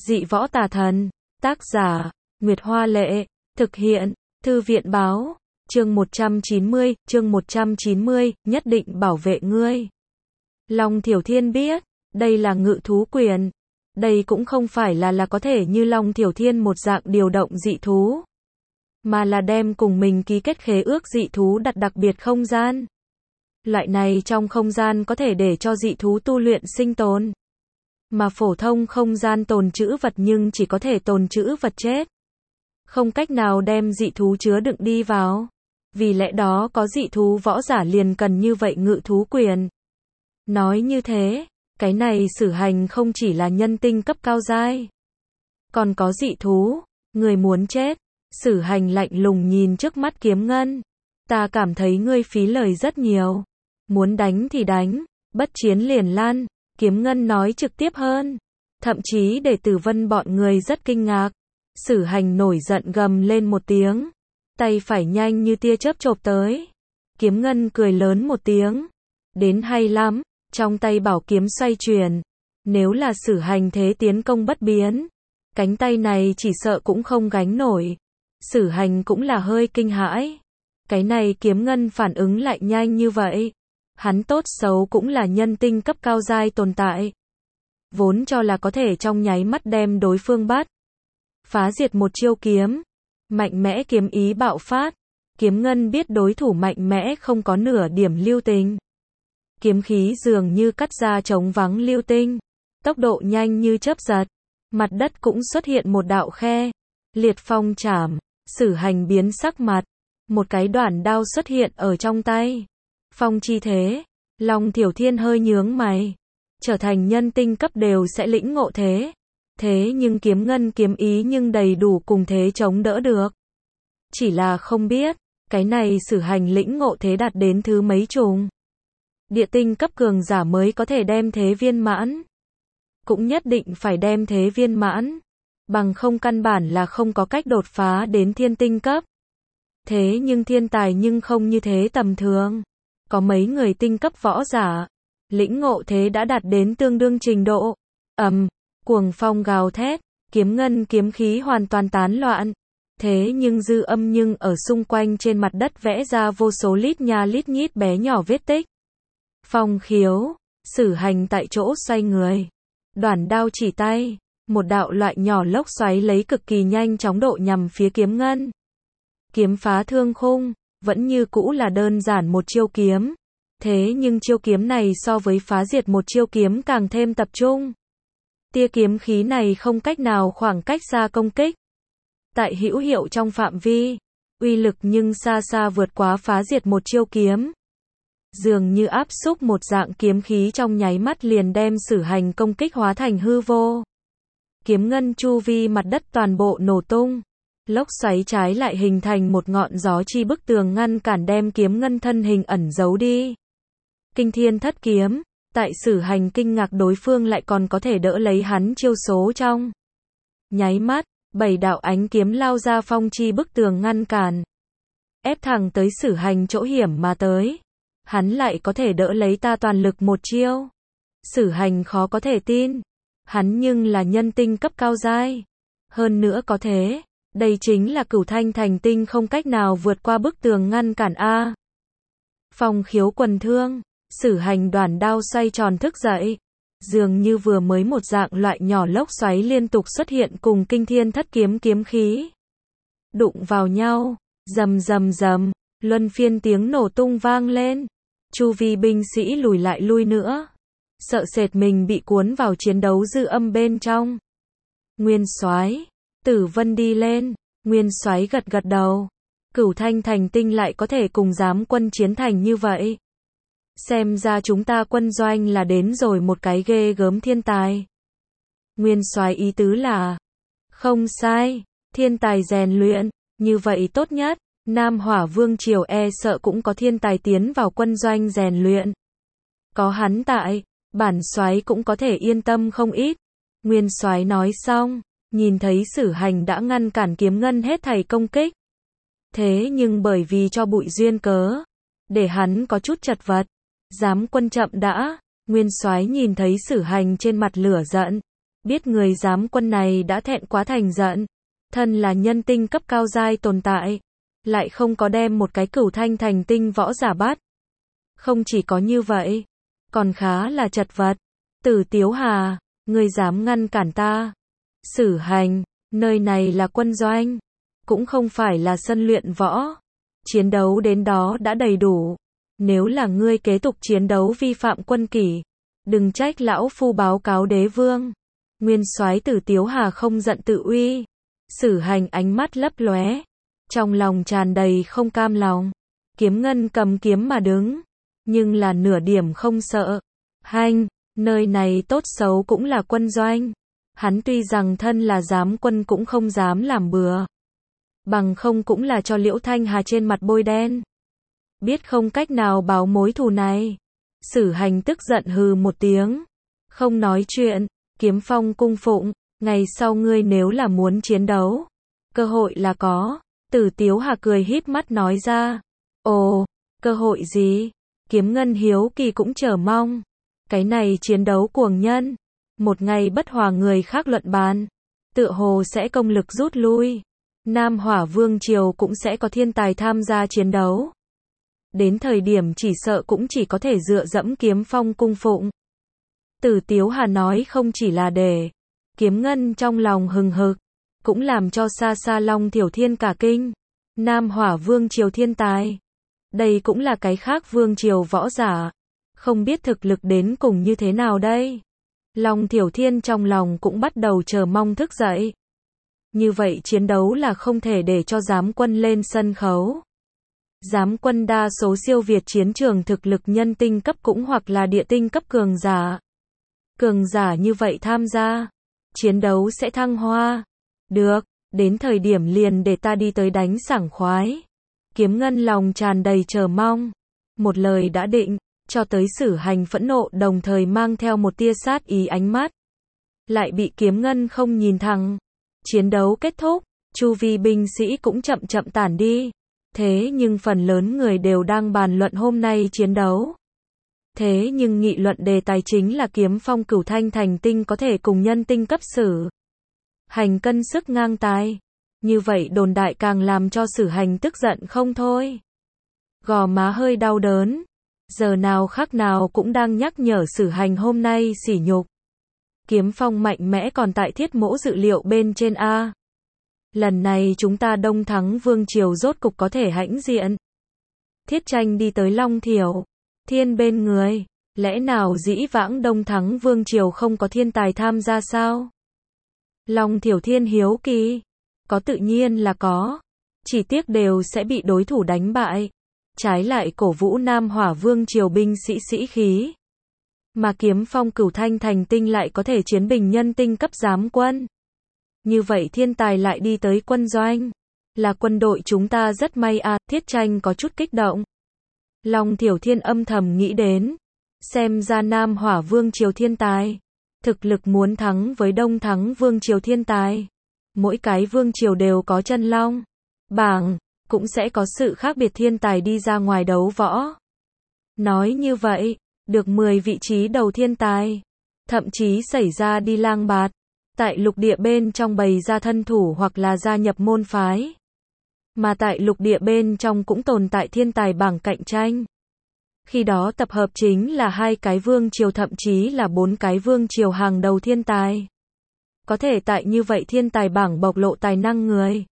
Dị võ tà thần. Tác giả, Nguyệt Hoa Lệ. Thực hiện, Thư viện Báo. Chương 190, nhất định bảo vệ ngươi. Long Thiểu Thiên biết, đây là ngự thú quyền. Đây cũng không phải là có thể như Long Thiểu Thiên một dạng điều động dị thú, mà là đem cùng mình ký kết khế ước dị thú đặt đặc biệt không gian. Loại này trong không gian có thể để cho dị thú tu luyện sinh tồn. Mà phổ thông không gian tồn trữ vật nhưng chỉ có thể tồn trữ vật chết. Không cách nào đem dị thú chứa đựng đi vào. Vì lẽ đó có dị thú võ giả liền cần như vậy ngự thú quyền. Nói như thế, cái này Sử Hành không chỉ là nhân tinh cấp cao giai, còn có dị thú. Người muốn chết. Sử Hành lạnh lùng nhìn trước mắt Kiếm Ngân. Ta cảm thấy ngươi phí lời rất nhiều. Muốn đánh thì đánh, bất chiến liền lan. Kiếm Ngân nói trực tiếp hơn. Thậm chí để Tử Vân bọn người rất kinh ngạc. Sử Hành nổi giận gầm lên một tiếng. Tay phải nhanh như tia chớp chộp tới. Kiếm Ngân cười lớn một tiếng. Đến hay lắm. Trong tay bảo kiếm xoay chuyển. Nếu là Sử Hành thế tiến công bất biến, cánh tay này chỉ sợ cũng không gánh nổi. Sử Hành cũng là hơi kinh hãi. Cái này Kiếm Ngân phản ứng lại nhanh như vậy. Hắn tốt xấu cũng là nhân tinh cấp cao giai tồn tại. Vốn cho là có thể trong nháy mắt đem đối phương bắt. Phá diệt một chiêu kiếm. Mạnh mẽ kiếm ý bạo phát. Kiếm Ngân biết đối thủ mạnh mẽ không có nửa điểm lưu tình. Kiếm khí dường như cắt ra trống vắng lưu tinh. Tốc độ nhanh như chớp giật. Mặt đất cũng xuất hiện một đạo khe. Liệt phong chảm. Sử Hành biến sắc mặt. Một cái đoản đao xuất hiện ở trong tay. Phong chi thế. Long Thiểu Thiên hơi nhướng mày. Trở thành nhân tinh cấp đều sẽ lĩnh ngộ thế. Thế nhưng Kiếm Ngân kiếm ý nhưng đầy đủ cùng thế chống đỡ được. Chỉ là không biết, cái này Sử Hành lĩnh ngộ thế đạt đến thứ mấy trùng. Địa tinh cấp cường giả mới có thể đem thế viên mãn. Cũng nhất định phải đem thế viên mãn. Bằng không căn bản là không có cách đột phá đến thiên tinh cấp. Thế nhưng thiên tài nhưng không như thế tầm thường. Có mấy người tinh cấp võ giả. Lĩnh ngộ thế đã đạt đến tương đương trình độ. Cuồng phong gào thét. Kiếm Ngân kiếm khí hoàn toàn tán loạn. Thế nhưng dư âm nhưng ở xung quanh trên mặt đất vẽ ra vô số lít nha lít nhít bé nhỏ vết tích. Phong khiếu. Sử Hành tại chỗ xoay người. Đoản đao chỉ tay. Một đạo loại nhỏ lốc xoáy lấy cực kỳ nhanh chóng độ nhằm phía Kiếm Ngân. Kiếm phá thương khung. Vẫn như cũ là đơn giản một chiêu kiếm. Thế nhưng chiêu kiếm này so với phá diệt một chiêu kiếm càng thêm tập trung. Tia kiếm khí này không cách nào khoảng cách xa công kích. Tại hữu hiệu trong phạm vi. Uy lực nhưng xa xa vượt quá phá diệt một chiêu kiếm. Dường như áp xúc một dạng kiếm khí trong nháy mắt liền đem Sử Hành công kích hóa thành hư vô. Kiếm Ngân chu vi mặt đất toàn bộ nổ tung. Lốc xoáy trái lại hình thành một ngọn gió chi bức tường ngăn cản đem Kiếm Ngân thân hình ẩn giấu đi. Kinh thiên thất kiếm. Tại Sử Hành kinh ngạc đối phương lại còn có thể đỡ lấy hắn chiêu số trong nháy mắt, 7 đạo ánh kiếm lao ra phong chi bức tường ngăn cản. Ép thẳng tới Sử Hành chỗ hiểm mà tới. Hắn lại có thể đỡ lấy ta toàn lực một chiêu. Sử Hành khó có thể tin. Hắn nhưng là nhân tinh cấp cao giai. Hơn nữa có thế. Đây chính là Cửu Thanh thành tinh không cách nào vượt qua bức tường ngăn cản a. Phong khiếu quần thương. Sử Hành đoản đao xoay tròn thức dậy. Dường như vừa mới một dạng loại nhỏ lốc xoáy liên tục xuất hiện cùng kinh thiên thất kiếm kiếm khí. Đụng vào nhau. Rầm rầm rầm. Luân phiên tiếng nổ tung vang lên. Chu vi binh sĩ lùi lại lui nữa. Sợ sệt mình bị cuốn vào chiến đấu dư âm bên trong. Nguyên soái. Tử Vân đi lên. Nguyên soái gật gật đầu. Cửu Thanh thành tinh lại có thể cùng giám quân chiến thành như vậy. Xem ra chúng ta quân doanh là đến rồi một cái ghê gớm thiên tài. Nguyên soái ý tứ là. Không sai. Thiên tài rèn luyện. Như vậy tốt nhất. Nam Hỏa Vương Triều e sợ cũng có thiên tài tiến vào quân doanh rèn luyện. Có hắn tại. Bản soái cũng có thể yên tâm không ít. Nguyên soái nói xong. Nhìn thấy Sử Hành đã ngăn cản Kiếm Ngân hết thảy công kích. Thế nhưng bởi vì cho bụi duyên cớ. Để hắn có chút chật vật. Giám quân chậm đã. Nguyên soái nhìn thấy Sử Hành trên mặt lửa giận. Biết người giám quân này đã thẹn quá thành giận, thân là nhân tinh cấp cao giai tồn tại, lại không có đem một cái cửu thanh thành tinh võ giả bắt. Không chỉ có như vậy, còn khá là chật vật. Tử Tiếu Hà, ngươi dám ngăn cản ta? Sử Hành, nơi này là quân doanh, cũng không phải là sân luyện võ. Chiến đấu đến đó đã đầy đủ. Nếu là ngươi kế tục chiến đấu vi phạm quân kỷ, đừng trách lão phu báo cáo đế vương. Nguyên soái Tử Tiếu Hà không giận tự uy. Sử Hành ánh mắt lấp lóe, trong lòng tràn đầy không cam lòng. Kiếm Ngân cầm kiếm mà đứng, nhưng là nửa điểm không sợ. Hành, nơi này tốt xấu cũng là quân doanh. Hắn tuy rằng thân là giám quân cũng không dám làm bừa. Bằng không cũng là cho Liễu Thanh Hà trên mặt bôi đen. Biết không cách nào báo mối thù này. Sử Hành tức giận hừ một tiếng. Không nói chuyện, Kiếm Phong cung phụng, ngày sau ngươi nếu là muốn chiến đấu, cơ hội là có. Tử Tiếu Hà cười híp mắt nói ra. Ồ, cơ hội gì? Kiếm Ngân hiếu kỳ cũng chờ mong. Cái này chiến đấu cuồng nhân, một ngày bất hòa người khác luận bàn, tựa hồ sẽ công lực rút lui. Nam Hỏa Vương Triều cũng sẽ có thiên tài tham gia chiến đấu. Đến thời điểm chỉ sợ cũng chỉ có thể dựa dẫm Kiếm Phong cung phụng. Tử Tiếu Hà nói không chỉ là để Kiếm Ngân trong lòng hừng hực, cũng làm cho xa xa Long Thiểu Thiên cả kinh. Nam Hỏa Vương Triều thiên tài, đây cũng là cái khác vương triều võ giả, không biết thực lực đến cùng như thế nào đây. Long Thiểu Thiên trong lòng cũng bắt đầu chờ mong thức dậy. Như vậy chiến đấu là không thể để cho giám quân lên sân khấu. Giám quân đa số siêu việt chiến trường thực lực nhân tinh cấp cũng hoặc là địa tinh cấp cường giả. Cường giả như vậy tham gia, chiến đấu sẽ thăng hoa. Được, đến thời điểm liền để ta đi tới đánh sảng khoái. Kiếm Ngân lòng tràn đầy chờ mong. Một lời đã định, cho tới Sử Hành phẫn nộ đồng thời mang theo một tia sát ý ánh mắt. Lại bị Kiếm Ngân không nhìn thẳng. Chiến đấu kết thúc, chu vi binh sĩ cũng chậm chậm tản đi. Thế nhưng phần lớn người đều đang bàn luận hôm nay chiến đấu. Thế nhưng nghị luận đề tài chính là Kiếm Phong cửu thanh thành tinh có thể cùng nhân tinh cấp Sử Hành cân sức ngang tài. Như vậy đồn đại càng làm cho Sử Hành tức giận không thôi. Gò má hơi đau đớn. Giờ nào khắc nào cũng đang nhắc nhở Sử Hành hôm nay sỉ nhục. Kiếm Phong mạnh mẽ còn tại thiết mỗ dự liệu bên trên A. Lần này chúng ta Đông Thắng Vương Triều rốt cục có thể hãnh diện. Thiết Tranh đi tới Long Thiểu Thiên bên người. Lẽ nào dĩ vãng Đông Thắng Vương Triều không có thiên tài tham gia sao? Long Thiểu Thiên hiếu kỳ. Có tự nhiên là có. Chỉ tiếc đều sẽ bị đối thủ đánh bại. Trái lại cổ vũ Nam Hỏa Vương Triều binh sĩ sĩ khí. Mà Kiếm Phong cửu thanh thành tinh lại có thể chiến bình nhân tinh cấp giám quân. Như vậy thiên tài lại đi tới quân doanh. Là quân đội chúng ta rất may à. Thiết Tranh có chút kích động. Long Thiểu Thiên âm thầm nghĩ đến. Xem ra Nam Hỏa Vương Triều thiên tài. Thực lực muốn thắng với Đông Thắng Vương Triều thiên tài. Mỗi cái vương triều đều có chân long bảng, cũng sẽ có sự khác biệt thiên tài đi ra ngoài đấu võ. Nói như vậy, được 10 vị trí đầu thiên tài, thậm chí xảy ra đi lang bạt, tại lục địa bên trong bày ra thân thủ hoặc là gia nhập môn phái. Mà tại lục địa bên trong cũng tồn tại thiên tài bảng cạnh tranh. Khi đó tập hợp chính là 2 cái vương triều thậm chí là 4 cái vương triều hàng đầu thiên tài. Có thể tại như vậy thiên tài bảng bộc lộ tài năng người,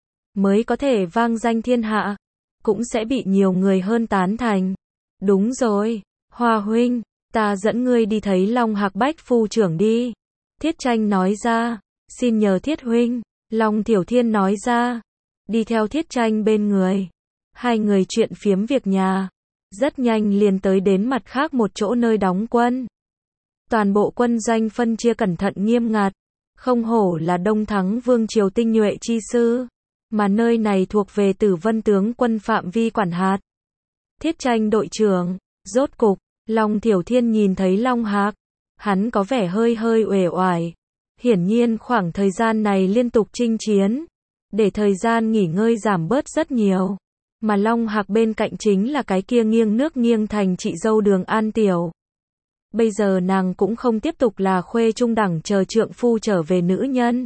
mới có thể vang danh thiên hạ, cũng sẽ bị nhiều người hơn tán thành. Đúng rồi, Hoa huynh, ta dẫn ngươi đi thấy Long Hạc Bách phu trưởng đi. Thiết Tranh nói ra. Xin nhờ Thiết huynh. Long Thiểu Thiên nói ra. Đi theo Thiết Tranh bên người. Hai người chuyện phiếm việc nhà. Rất nhanh liền tới đến mặt khác một chỗ nơi đóng quân. Toàn bộ quân doanh phân chia cẩn thận nghiêm ngặt. Không hổ là Đông Thắng Vương Triều tinh nhuệ chi sư. Mà nơi này thuộc về Tử Vân tướng quân phạm vi quản hạt. Thiết Tranh đội trưởng. Rốt cục, Long Thiểu Thiên nhìn thấy Long Hạc. Hắn có vẻ hơi uể oải. Hiển nhiên khoảng thời gian này liên tục chinh chiến. Để thời gian nghỉ ngơi giảm bớt rất nhiều. Mà Long Hạc bên cạnh chính là cái kia nghiêng nước nghiêng thành chị dâu Đường An Tiểu. Bây giờ nàng cũng không tiếp tục là khuê trung đẳng chờ trượng phu trở về nữ nhân,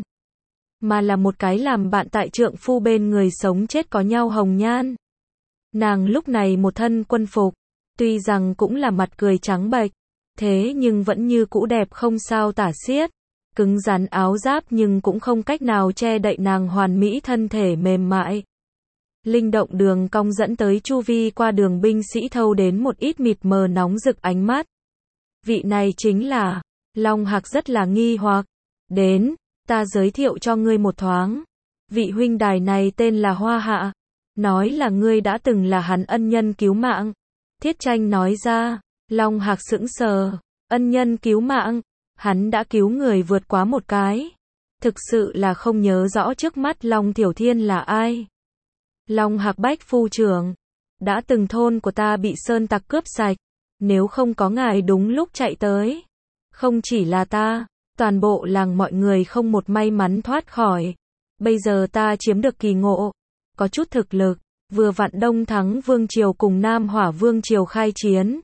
mà là một cái làm bạn tại trượng phu bên người sống chết có nhau hồng nhan. Nàng lúc này một thân quân phục, tuy rằng cũng là mặt cười trắng bệch, thế nhưng vẫn như cũ đẹp không sao tả xiết. Cứng rắn áo giáp nhưng cũng không cách nào che đậy nàng hoàn mỹ thân thể mềm mại. Linh động đường cong dẫn tới chu vi qua đường binh sĩ thâu đến một ít mịt mờ nóng rực ánh mắt. Vị này chính là, Long Hạc rất là nghi hoặc. Đến, ta giới thiệu cho ngươi một thoáng. Vị huynh đài này tên là Hoa Hạ. Nói là ngươi đã từng là hắn ân nhân cứu mạng. Thiết Tranh nói ra, Long Hạc sững sờ. Ân nhân cứu mạng, hắn đã cứu người vượt quá một cái. Thực sự là không nhớ rõ trước mắt Long Tiểu Thiên là ai. Long Hạc Bách phu trưởng, đã từng thôn của ta bị sơn tặc cướp sạch. Nếu không có ngài đúng lúc chạy tới, không chỉ là ta, toàn bộ làng mọi người không một may mắn thoát khỏi. Bây giờ ta chiếm được kỳ ngộ, có chút thực lực, vừa vặn Đông Thắng Vương Triều cùng Nam Hỏa Vương Triều khai chiến.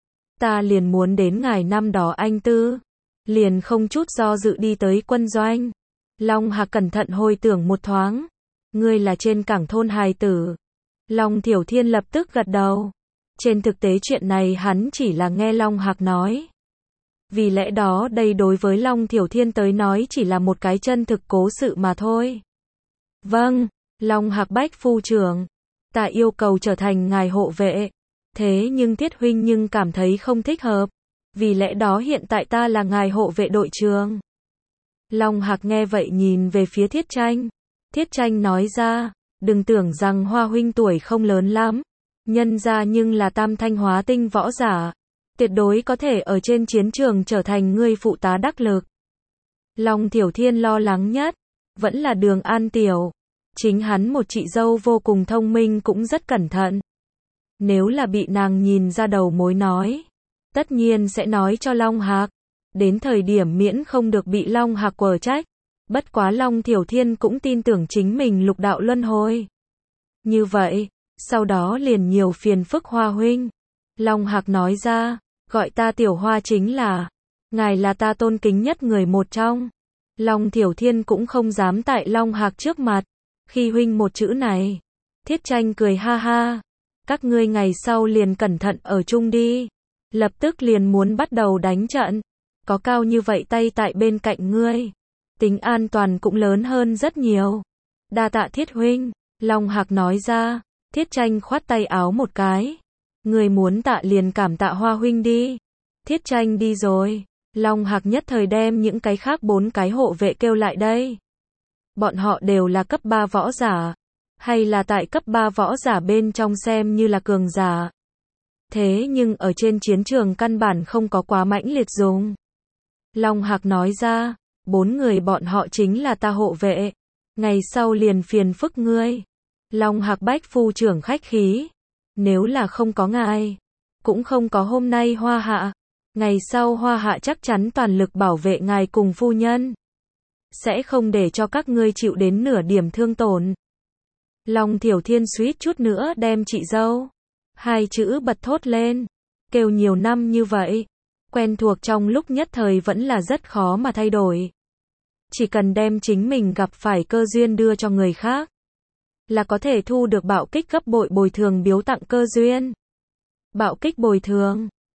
Ta liền muốn đến ngài năm đó anh tư, liền không chút do dự đi tới quân doanh. Long Hạc cẩn thận hồi tưởng một thoáng, ngươi là trên cảng thôn hài tử. Long Tiểu Thiên lập tức gật đầu. Trên thực tế chuyện này hắn chỉ là nghe Long Hạc nói. Vì lẽ đó đây đối với Long Tiểu Thiên tới nói chỉ là một cái chân thực cố sự mà thôi. Vâng, Long Hạc Bách phu trưởng, ta yêu cầu trở thành ngài hộ vệ. Thế nhưng Thiết huynh nhưng cảm thấy không thích hợp. Vì lẽ đó hiện tại ta là ngài hộ vệ đội trưởng. Long Hạc nghe vậy nhìn về phía Thiết Tranh. Thiết Tranh nói ra, đừng tưởng rằng Hoa huynh tuổi không lớn lắm. Nhân ra nhưng là tam thanh hóa tinh võ giả. Tuyệt đối có thể ở trên chiến trường trở thành ngươi phụ tá đắc lực. Long Tiểu Thiên lo lắng nhất, vẫn là Đường An Tiểu. Chính hắn một chị dâu vô cùng thông minh cũng rất cẩn thận. Nếu là bị nàng nhìn ra đầu mối nói, tất nhiên sẽ nói cho Long Hạc. Đến thời điểm miễn không được bị Long Hạc quở trách. Bất quá Long Tiểu Thiên cũng tin tưởng chính mình lục đạo luân hồi. Như vậy, sau đó liền nhiều phiền phức Hoa huynh. Long Hạc nói ra, gọi ta Tiểu Hoa chính là, ngài là ta tôn kính nhất người một trong. Long Tiểu Thiên cũng không dám tại Long Hạc trước mặt, khi huynh một chữ này. Thiết Tranh cười ha ha, các ngươi ngày sau liền cẩn thận ở chung đi. Lập tức liền muốn bắt đầu đánh trận, có cao như vậy tay tại bên cạnh ngươi, tính an toàn cũng lớn hơn rất nhiều. Đa tạ Thiết huynh, Long Hạc nói ra. Thiết Tranh khoát tay áo một cái. Người muốn tạ liền cảm tạ Hoa huynh đi. Thiết Tranh đi rồi. Long Hạc nhất thời đem những cái khác 4 cái hộ vệ kêu lại đây. Bọn họ đều là cấp 3 võ giả. Hay là tại cấp 3 võ giả bên trong xem như là cường giả. Thế nhưng ở trên chiến trường căn bản không có quá mãnh liệt dùng. Long Hạc nói ra, 4 người bọn họ chính là ta hộ vệ. Ngày sau liền phiền phức ngươi. Long Hạc Bách phu trưởng khách khí. Nếu là không có ngài, cũng không có hôm nay Hoa Hạ. Ngày sau Hoa Hạ chắc chắn toàn lực bảo vệ ngài cùng phu nhân. Sẽ không để cho các ngươi chịu đến nửa điểm thương tổn. Long Tiểu Thiên suýt chút nữa đem chị dâu. 2 chữ bật thốt lên. Kêu nhiều năm như vậy. Quen thuộc trong lúc nhất thời vẫn là rất khó mà thay đổi. Chỉ cần đem chính mình gặp phải cơ duyên đưa cho người khác, là có thể thu được bạo kích gấp bội bồi thường biếu tặng cơ duyên. Bạo kích bồi thường.